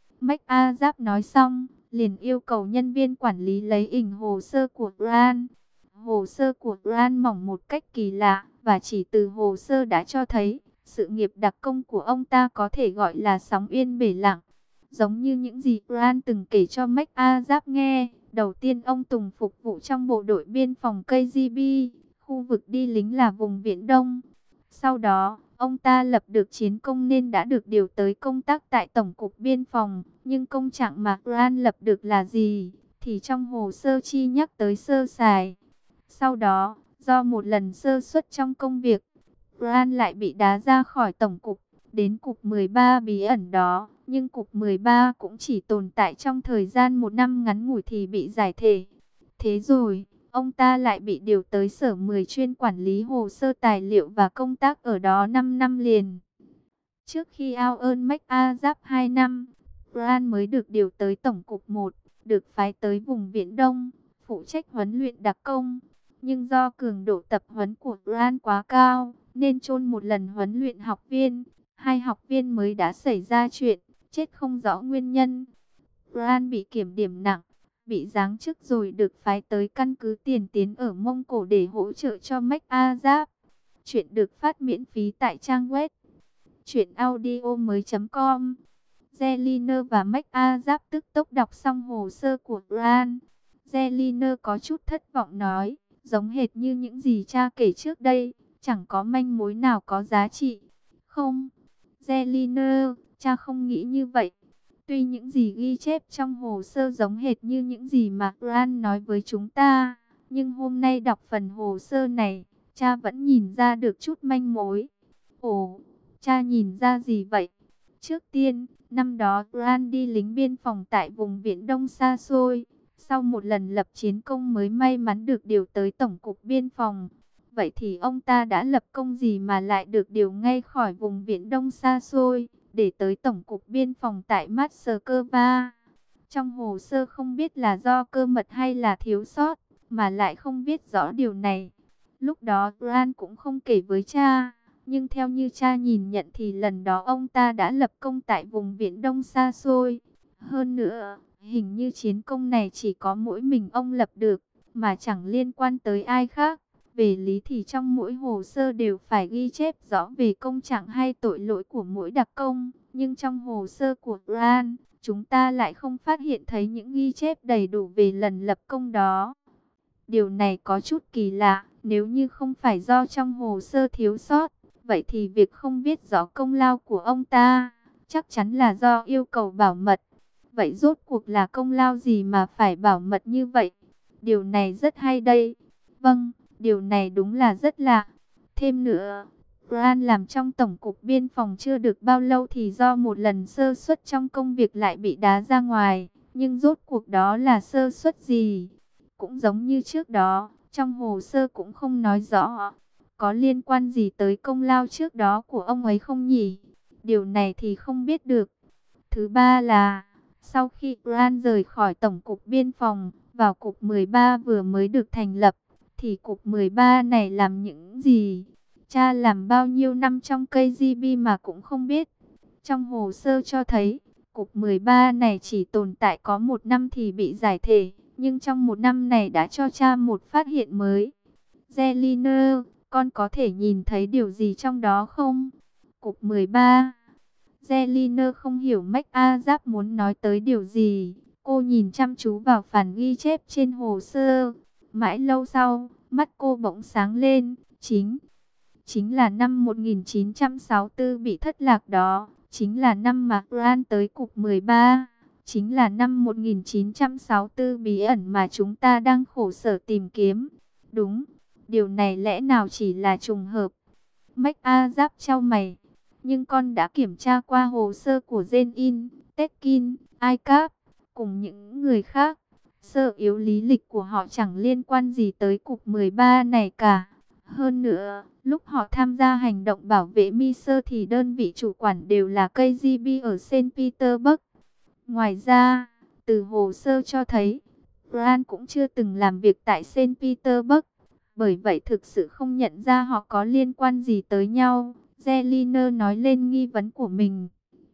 MacAzap nói xong, liền yêu cầu nhân viên quản lý lấy ảnh hồ sơ của Gran. Hồ sơ của Gran mỏng một cách kỳ lạ, và chỉ từ hồ sơ đã cho thấy, sự nghiệp đặc công của ông ta có thể gọi là sóng yên bể lặng. Giống như những gì Gran từng kể cho MacAzap nghe, đầu tiên ông Tùng phục vụ trong bộ đội biên phòng ca giê bê, khu vực đi lính là vùng Viễn Đông. Sau đó, ông ta lập được chiến công nên đã được điều tới công tác tại Tổng cục Biên phòng. Nhưng công trạng mà Gran lập được là gì, thì trong hồ sơ chi nhắc tới sơ sài. Sau đó, do một lần sơ suất trong công việc, Gran lại bị đá ra khỏi Tổng cục, đến cục mười ba bí ẩn đó. Nhưng cục mười ba cũng chỉ tồn tại trong thời gian một năm ngắn ngủi thì bị giải thể. Thế rồi, ông ta lại bị điều tới sở mười chuyên quản lý hồ sơ tài liệu và công tác ở đó năm năm liền. Trước khi ao ơn MacAzap hai năm, Gran mới được điều tới Tổng cục một, được phái tới vùng Viễn Đông, phụ trách huấn luyện đặc công. Nhưng do cường độ tập huấn của Gran quá cao, nên chôn một lần huấn luyện học viên, hai học viên mới đã xảy ra chuyện, chết không rõ nguyên nhân. Gran bị kiểm điểm nặng, bị giáng chức rồi được phái tới căn cứ tiền tiến ở Mông Cổ để hỗ trợ cho MacAzap. Chuyện được phát miễn phí tại trang web truyện audio mới chấm com. Zeliner và MacAzap tức tốc đọc xong hồ sơ của Gran. Zeliner có chút thất vọng nói, giống hệt như những gì cha kể trước đây, chẳng có manh mối nào có giá trị. Không, Zeliner, cha không nghĩ như vậy. Tuy những gì ghi chép trong hồ sơ giống hệt như những gì mà Gran nói với chúng ta, nhưng hôm nay đọc phần hồ sơ này, cha vẫn nhìn ra được chút manh mối. Ồ, cha nhìn ra gì vậy? Trước tiên, năm đó Gran đi lính biên phòng tại vùng Viễn Đông xa xôi. Sau một lần lập chiến công mới may mắn được điều tới Tổng cục Biên phòng. Vậy thì ông ta đã lập công gì mà lại được điều ngay khỏi vùng Viễn Đông xa xôi, để tới Tổng cục Biên phòng tại Moscow? Trong hồ sơ không biết là do cơ mật hay là thiếu sót, mà lại không viết rõ điều này. Lúc đó Gran cũng không kể với cha. Nhưng theo như cha nhìn nhận thì lần đó ông ta đã lập công tại vùng Viễn Đông xa xôi. Hơn nữa, hình như chiến công này chỉ có mỗi mình ông lập được, mà chẳng liên quan tới ai khác. Về lý thì trong mỗi hồ sơ đều phải ghi chép rõ về công trạng hay tội lỗi của mỗi đặc công. Nhưng trong hồ sơ của Gran, chúng ta lại không phát hiện thấy những ghi chép đầy đủ về lần lập công đó. Điều này có chút kỳ lạ, nếu như không phải do trong hồ sơ thiếu sót, vậy thì việc không viết rõ công lao của ông ta, chắc chắn là do yêu cầu bảo mật. Vậy rốt cuộc là công lao gì mà phải bảo mật như vậy? Điều này rất hay đây. Vâng, điều này đúng là rất lạ. Thêm nữa, Gran làm trong Tổng cục Biên phòng chưa được bao lâu thì do một lần sơ suất trong công việc lại bị đá ra ngoài. Nhưng rốt cuộc đó là sơ suất gì? Cũng giống như trước đó, trong hồ sơ cũng không nói rõ. Có liên quan gì tới công lao trước đó của ông ấy không nhỉ? Điều này thì không biết được. Thứ ba là, sau khi Gran rời khỏi Tổng cục Biên phòng, vào cục mười ba vừa mới được thành lập, thì cục mười ba này làm những gì? Cha làm bao nhiêu năm trong ca giê bê mà cũng không biết. Trong hồ sơ cho thấy, cục mười ba này chỉ tồn tại có một năm thì bị giải thể, nhưng trong một năm này đã cho cha một phát hiện mới. Zeliner, con có thể nhìn thấy điều gì trong đó không? Cục mười ba. Zeliner không hiểu MacAzap muốn nói tới điều gì. Cô nhìn chăm chú vào phản ghi chép trên hồ sơ. Mãi lâu sau, mắt cô bỗng sáng lên. Chính, chính là năm một nghìn chín trăm sáu mươi tư bị thất lạc đó. Chính là năm mà Grant tới cục mười ba. Chính là năm một nghìn chín trăm sáu mươi tư bí ẩn mà chúng ta đang khổ sở tìm kiếm. Đúng, điều này lẽ nào chỉ là trùng hợp? MacAzap chau mày. Nhưng con đã kiểm tra qua hồ sơ của Zenin, Tekin, iCap, cùng những người khác. Sơ yếu lý lịch của họ chẳng liên quan gì tới cục mười ba này cả. Hơn nữa, lúc họ tham gia hành động bảo vệ Miser thì đơn vị chủ quản đều là ca giê bê ở Saint Petersburg. Ngoài ra, từ hồ sơ cho thấy, Grant cũng chưa từng làm việc tại Saint Petersburg. Bởi vậy thực sự không nhận ra họ có liên quan gì tới nhau. Zeliner nói lên nghi vấn của mình.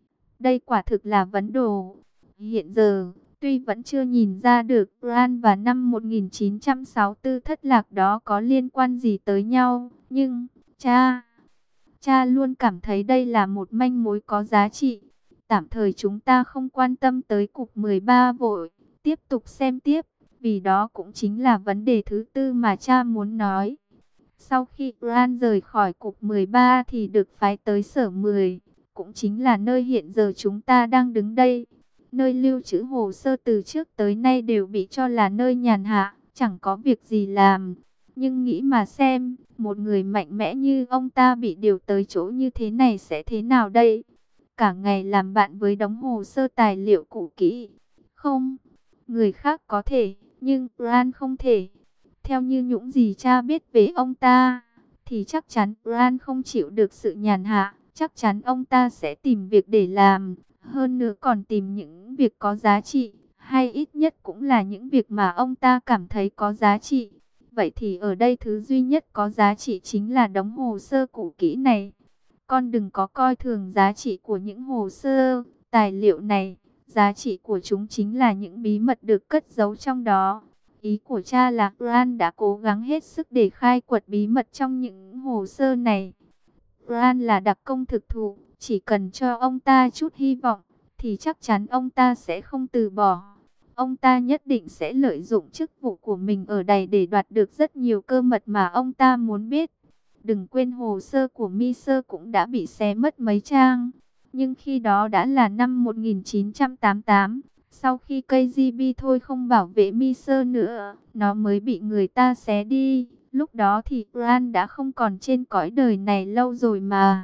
Đây quả thực là vấn đồ. Hiện giờ, tuy vẫn chưa nhìn ra được Grant và năm một nghìn chín trăm sáu mươi tư thất lạc đó có liên quan gì tới nhau, nhưng cha, cha luôn cảm thấy đây là một manh mối có giá trị. Tạm thời chúng ta không quan tâm tới cục mười ba vội, tiếp tục xem tiếp, vì đó cũng chính là vấn đề thứ tư mà cha muốn nói. Sau khi Grant rời khỏi cục mười ba thì được phái tới sở mười, cũng chính là nơi hiện giờ chúng ta đang đứng đây. Nơi lưu trữ hồ sơ từ trước tới nay đều bị cho là nơi nhàn hạ, chẳng có việc gì làm. Nhưng nghĩ mà xem, một người mạnh mẽ như ông ta bị điều tới chỗ như thế này sẽ thế nào đây? Cả ngày làm bạn với đống hồ sơ tài liệu cũ kỹ. Không, người khác có thể, nhưng Grant không thể. Theo như những gì cha biết về ông ta, thì chắc chắn Grant không chịu được sự nhàn hạ. Chắc chắn ông ta sẽ tìm việc để làm. Hơn nữa còn tìm những việc có giá trị. Hay ít nhất cũng là những việc mà ông ta cảm thấy có giá trị. Vậy thì ở đây thứ duy nhất có giá trị chính là đống hồ sơ cũ kỹ này. Con đừng có coi thường giá trị của những hồ sơ, tài liệu này. Giá trị của chúng chính là những bí mật được cất giấu trong đó. Ý của cha là Grant đã cố gắng hết sức để khai quật bí mật trong những hồ sơ này. Grant là đặc công thực thụ, chỉ cần cho ông ta chút hy vọng, thì chắc chắn ông ta sẽ không từ bỏ. Ông ta nhất định sẽ lợi dụng chức vụ của mình ở đây để đoạt được rất nhiều cơ mật mà ông ta muốn biết. Đừng quên hồ sơ của Miser cũng đã bị xé mất mấy trang. Nhưng khi đó đã là năm một nghìn chín trăm tám mươi tám. Sau khi ca giê bê thôi không bảo vệ Miser nữa, nó mới bị người ta xé đi. Lúc đó thì Grant đã không còn trên cõi đời này lâu rồi mà.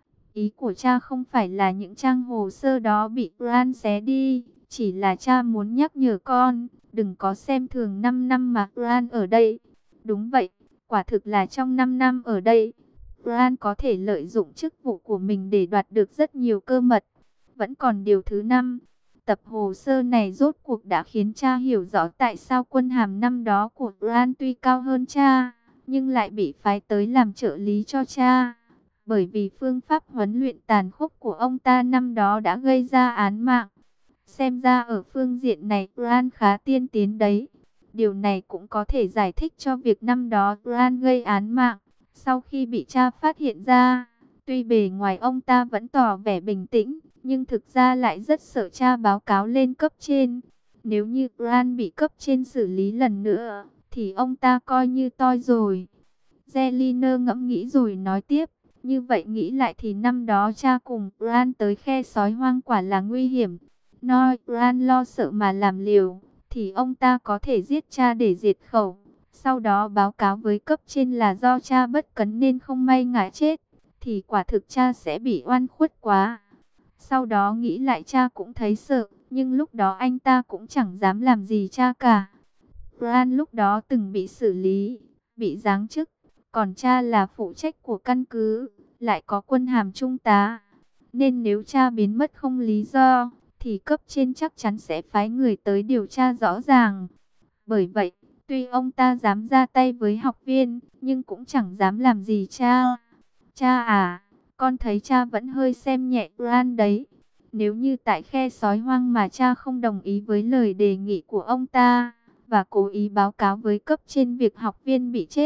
Ý của cha không phải là những trang hồ sơ đó bị Grant xé đi. Chỉ là cha muốn nhắc nhở con, đừng có xem thường năm năm mà Grant ở đây. Đúng vậy, quả thực là trong năm năm ở đây, Grant có thể lợi dụng chức vụ của mình để đoạt được rất nhiều cơ mật. Vẫn còn điều thứ năm. Tập hồ sơ này rốt cuộc đã khiến cha hiểu rõ tại sao quân hàm năm đó của Grant tuy cao hơn cha, nhưng lại bị phái tới làm trợ lý cho cha. Bởi vì phương pháp huấn luyện tàn khốc của ông ta năm đó đã gây ra án mạng. Xem ra ở phương diện này Grant khá tiên tiến đấy. Điều này cũng có thể giải thích cho việc năm đó Grant gây án mạng. Sau khi bị cha phát hiện ra, tuy bề ngoài ông ta vẫn tỏ vẻ bình tĩnh, nhưng thực ra lại rất sợ cha báo cáo lên cấp trên. Nếu như Grant bị cấp trên xử lý lần nữa, thì ông ta coi như toi rồi. Zeliner ngẫm nghĩ rồi nói tiếp. Như vậy nghĩ lại thì năm đó cha cùng Grant tới khe sói hoang quả là nguy hiểm. Nói Grant lo sợ mà làm liều, thì ông ta có thể giết cha để diệt khẩu. Sau đó báo cáo với cấp trên là do cha bất cẩn nên không may ngã chết, thì quả thực cha sẽ bị oan khuất quá. Sau đó nghĩ lại cha cũng thấy sợ, nhưng lúc đó anh ta cũng chẳng dám làm gì cha cả. Grant lúc đó từng bị xử lý, bị giáng chức, còn cha là phụ trách của căn cứ, lại có quân hàm trung tá. Nên nếu cha biến mất không lý do, thì cấp trên chắc chắn sẽ phái người tới điều tra rõ ràng. Bởi vậy, tuy ông ta dám ra tay với học viên, nhưng cũng chẳng dám làm gì cha. Cha à, con thấy cha vẫn hơi xem nhẹ Grant đấy. Nếu như tại khe sói hoang mà cha không đồng ý với lời đề nghị của ông ta, và cố ý báo cáo với cấp trên việc học viên bị chết,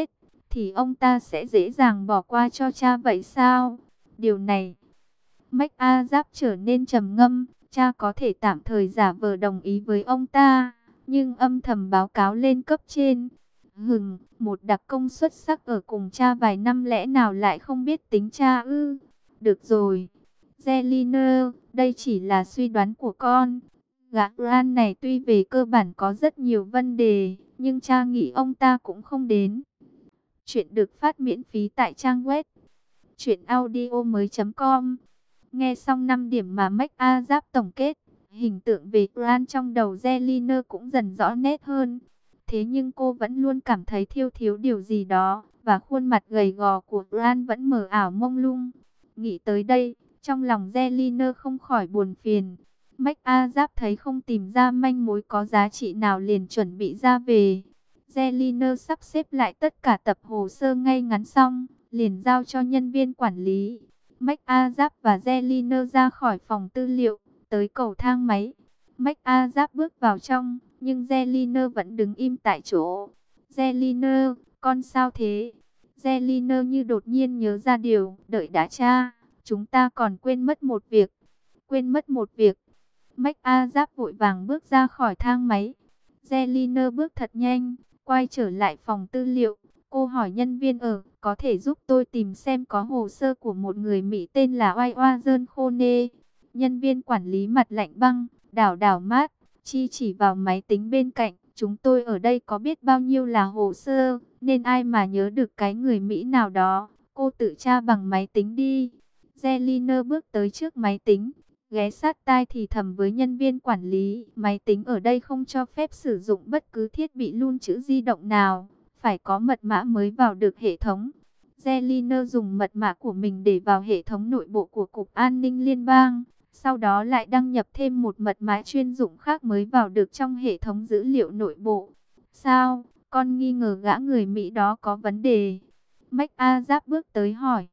thì ông ta sẽ dễ dàng bỏ qua cho cha vậy sao? Điều này, MacArthur trở nên trầm ngâm, cha có thể tạm thời giả vờ đồng ý với ông ta, nhưng âm thầm báo cáo lên cấp trên. Hừm, một đặc công xuất sắc ở cùng cha vài năm lẽ nào lại không biết tính cha ư? Được rồi, Zeliner, đây chỉ là suy đoán của con. Gã Grant này tuy về cơ bản có rất nhiều vấn đề, nhưng cha nghĩ ông ta cũng không đến. Chuyện được phát miễn phí tại trang web truyện audio mới.com. Nghe xong năm điểm mà MacArthur tổng kết, hình tượng về Grant trong đầu Zeliner cũng dần rõ nét hơn. Thế nhưng cô vẫn luôn cảm thấy thiếu thiếu điều gì đó, và khuôn mặt gầy gò của Grant vẫn mờ ảo mông lung. Nghĩ tới đây, trong lòng Zeliner không khỏi buồn phiền. MacArthur thấy không tìm ra manh mối có giá trị nào liền chuẩn bị ra về. Zeliner sắp xếp lại tất cả tập hồ sơ ngay ngắn xong, liền giao cho nhân viên quản lý. MacArthur và Zeliner ra khỏi phòng tư liệu, tới cầu thang máy. MacArthur bước vào trong, nhưng Zeliner vẫn đứng im tại chỗ. Zeliner, con sao thế? Zeliner như đột nhiên nhớ ra điều, đợi đã cha, chúng ta còn quên mất một việc. Quên mất một việc. MacArthur vội vàng bước ra khỏi thang máy. Zeliner bước thật nhanh, quay trở lại phòng tư liệu. Cô hỏi nhân viên ở, có thể giúp tôi tìm xem có hồ sơ của một người Mỹ tên là Oai Oa Dơn Khone. Nhân viên quản lý mặt lạnh băng, đảo đảo mát, chi chỉ vào máy tính bên cạnh. Chúng tôi ở đây có biết bao nhiêu là hồ sơ, nên ai mà nhớ được cái người Mỹ nào đó, cô tự tra bằng máy tính đi. Zeliner bước tới trước máy tính, ghé sát tai thì thầm với nhân viên quản lý. Máy tính ở đây không cho phép sử dụng bất cứ thiết bị lưu trữ di động nào, phải có mật mã mới vào được hệ thống. Zeliner dùng mật mã của mình để vào hệ thống nội bộ của Cục An ninh Liên bang. Sau đó lại đăng nhập thêm một mật mã chuyên dụng khác mới vào được trong hệ thống dữ liệu nội bộ. Sao? Con nghi ngờ gã người Mỹ đó có vấn đề. MacArthur bước tới hỏi.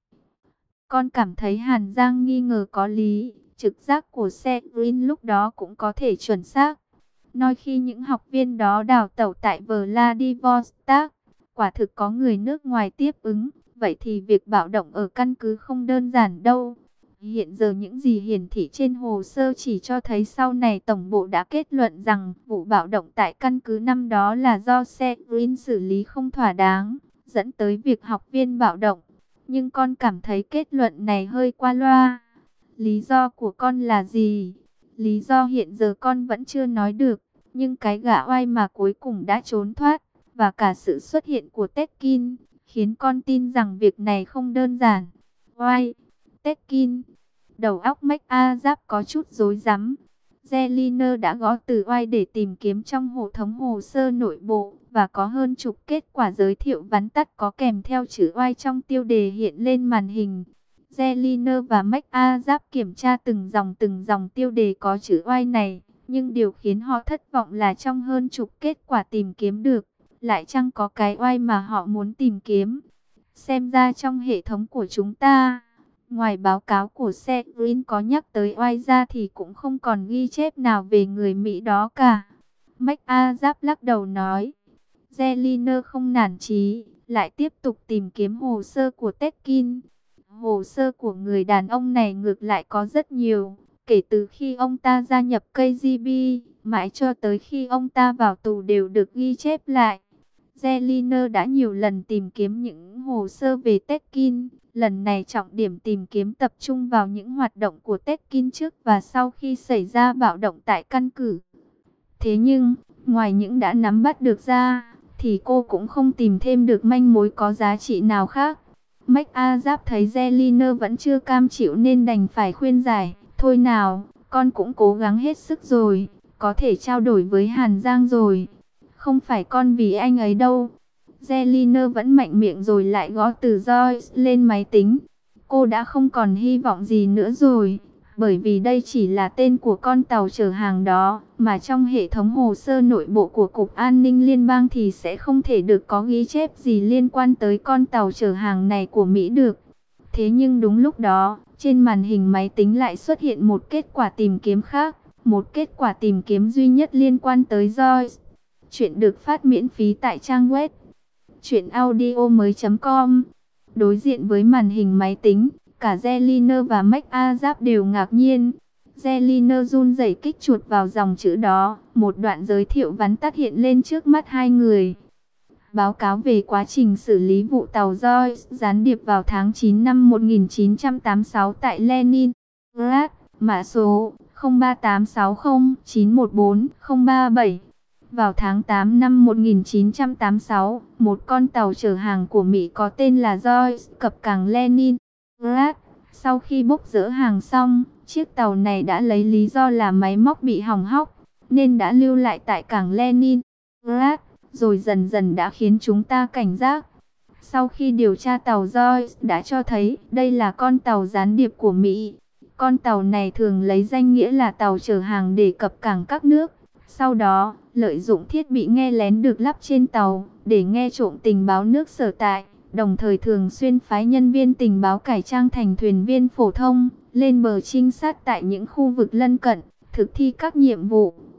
Con cảm thấy Hàn Giang nghi ngờ có lý. Trực giác của Severin lúc đó cũng có thể chuẩn xác. Nói khi những học viên đó đào tẩu tại Vladivostok, quả thực có người nước ngoài tiếp ứng. Vậy thì việc bạo động ở căn cứ không đơn giản đâu. Hiện giờ những gì hiển thị trên hồ sơ chỉ cho thấy sau này Tổng bộ đã kết luận rằng vụ bạo động tại căn cứ năm đó là do Severin xử lý không thỏa đáng, dẫn tới việc học viên bạo động. Nhưng con cảm thấy kết luận này hơi qua loa. Lý do của con là gì? Lý do hiện giờ con vẫn chưa nói được, nhưng cái gã oai mà cuối cùng đã trốn thoát, và cả sự xuất hiện của Tekin, khiến con tin rằng việc này không đơn giản. Oai, Tekin. Đầu óc MacArthur có chút rối rắm. Zeliner đã gõ từ oai để tìm kiếm trong hệ thống hồ sơ nội bộ, và có hơn chục kết quả giới thiệu vắn tắt có kèm theo chữ oai trong tiêu đề hiện lên màn hình. Zeliner và MacArthur kiểm tra từng dòng từng dòng tiêu đề có chữ oai này, nhưng điều khiến họ thất vọng là trong hơn chục kết quả tìm kiếm được, lại chẳng có cái oai mà họ muốn tìm kiếm. Xem ra trong hệ thống của chúng ta, ngoài báo cáo của Severin có nhắc tới oai ra thì cũng không còn ghi chép nào về người Mỹ đó cả. MacArthur lắc đầu nói. Zeliner không nản chí, lại tiếp tục tìm kiếm hồ sơ của Tekin. Hồ sơ của người đàn ông này ngược lại có rất nhiều, kể từ khi ông ta gia nhập K G B, mãi cho tới khi ông ta vào tù đều được ghi chép lại. Zeliner đã nhiều lần tìm kiếm những hồ sơ về Tekin. Lần này trọng điểm tìm kiếm tập trung vào những hoạt động của Tekin trước và sau khi xảy ra bạo động tại căn cứ. Thế nhưng, ngoài những đã nắm bắt được ra, thì cô cũng không tìm thêm được manh mối có giá trị nào khác. MacArthur thấy Zeliner vẫn chưa cam chịu nên đành phải khuyên giải. Thôi nào, con cũng cố gắng hết sức rồi, có thể trao đổi với Hàn Giang rồi. Không phải con vì anh ấy đâu. Zeliner vẫn mạnh miệng rồi lại gõ từ Joyce lên máy tính. Cô đã không còn hy vọng gì nữa rồi, bởi vì đây chỉ là tên của con tàu chở hàng đó, mà trong hệ thống hồ sơ nội bộ của Cục An ninh Liên bang thì sẽ không thể được có ghi chép gì liên quan tới con tàu chở hàng này của Mỹ được. Thế nhưng đúng lúc đó, trên màn hình máy tính lại xuất hiện một kết quả tìm kiếm khác, một kết quả tìm kiếm duy nhất liên quan tới Joyce. Chuyện được phát miễn phí tại trang web Chuyện audio mới com. Đối diện với màn hình máy tính, cả Zeliner và MacAzap đều ngạc nhiên. Zeliner run rẩy kích chuột vào dòng chữ đó, một đoạn giới thiệu vắn tắt hiện lên trước mắt hai người. Báo cáo về quá trình xử lý vụ tàu Joyce gián điệp vào tháng chín năm một nghìn chín trăm tám mươi sáu tại Leningrad, mã số không ba tám sáu không chín một bốn không ba bảy. Vào tháng tám năm một nghìn chín trăm tám mươi sáu, một con tàu chở hàng của Mỹ có tên là Joyce cập cảng Leningrad. Sau khi bốc dỡ hàng xong, chiếc tàu này đã lấy lý do là máy móc bị hỏng hóc, nên đã lưu lại tại cảng Leningrad, rồi dần dần đã khiến chúng ta cảnh giác. Sau khi điều tra, tàu Joyce đã cho thấy đây là con tàu gián điệp của Mỹ. Con tàu này thường lấy danh nghĩa là tàu chở hàng để cập cảng các nước. Sau đó, lợi dụng thiết bị nghe lén được lắp trên tàu để nghe trộm tình báo nước sở tại, đồng thời thường xuyên phái nhân viên tình báo cải trang thành thuyền viên phổ thông, lên bờ trinh sát tại những khu vực lân cận, thực thi các nhiệm vụ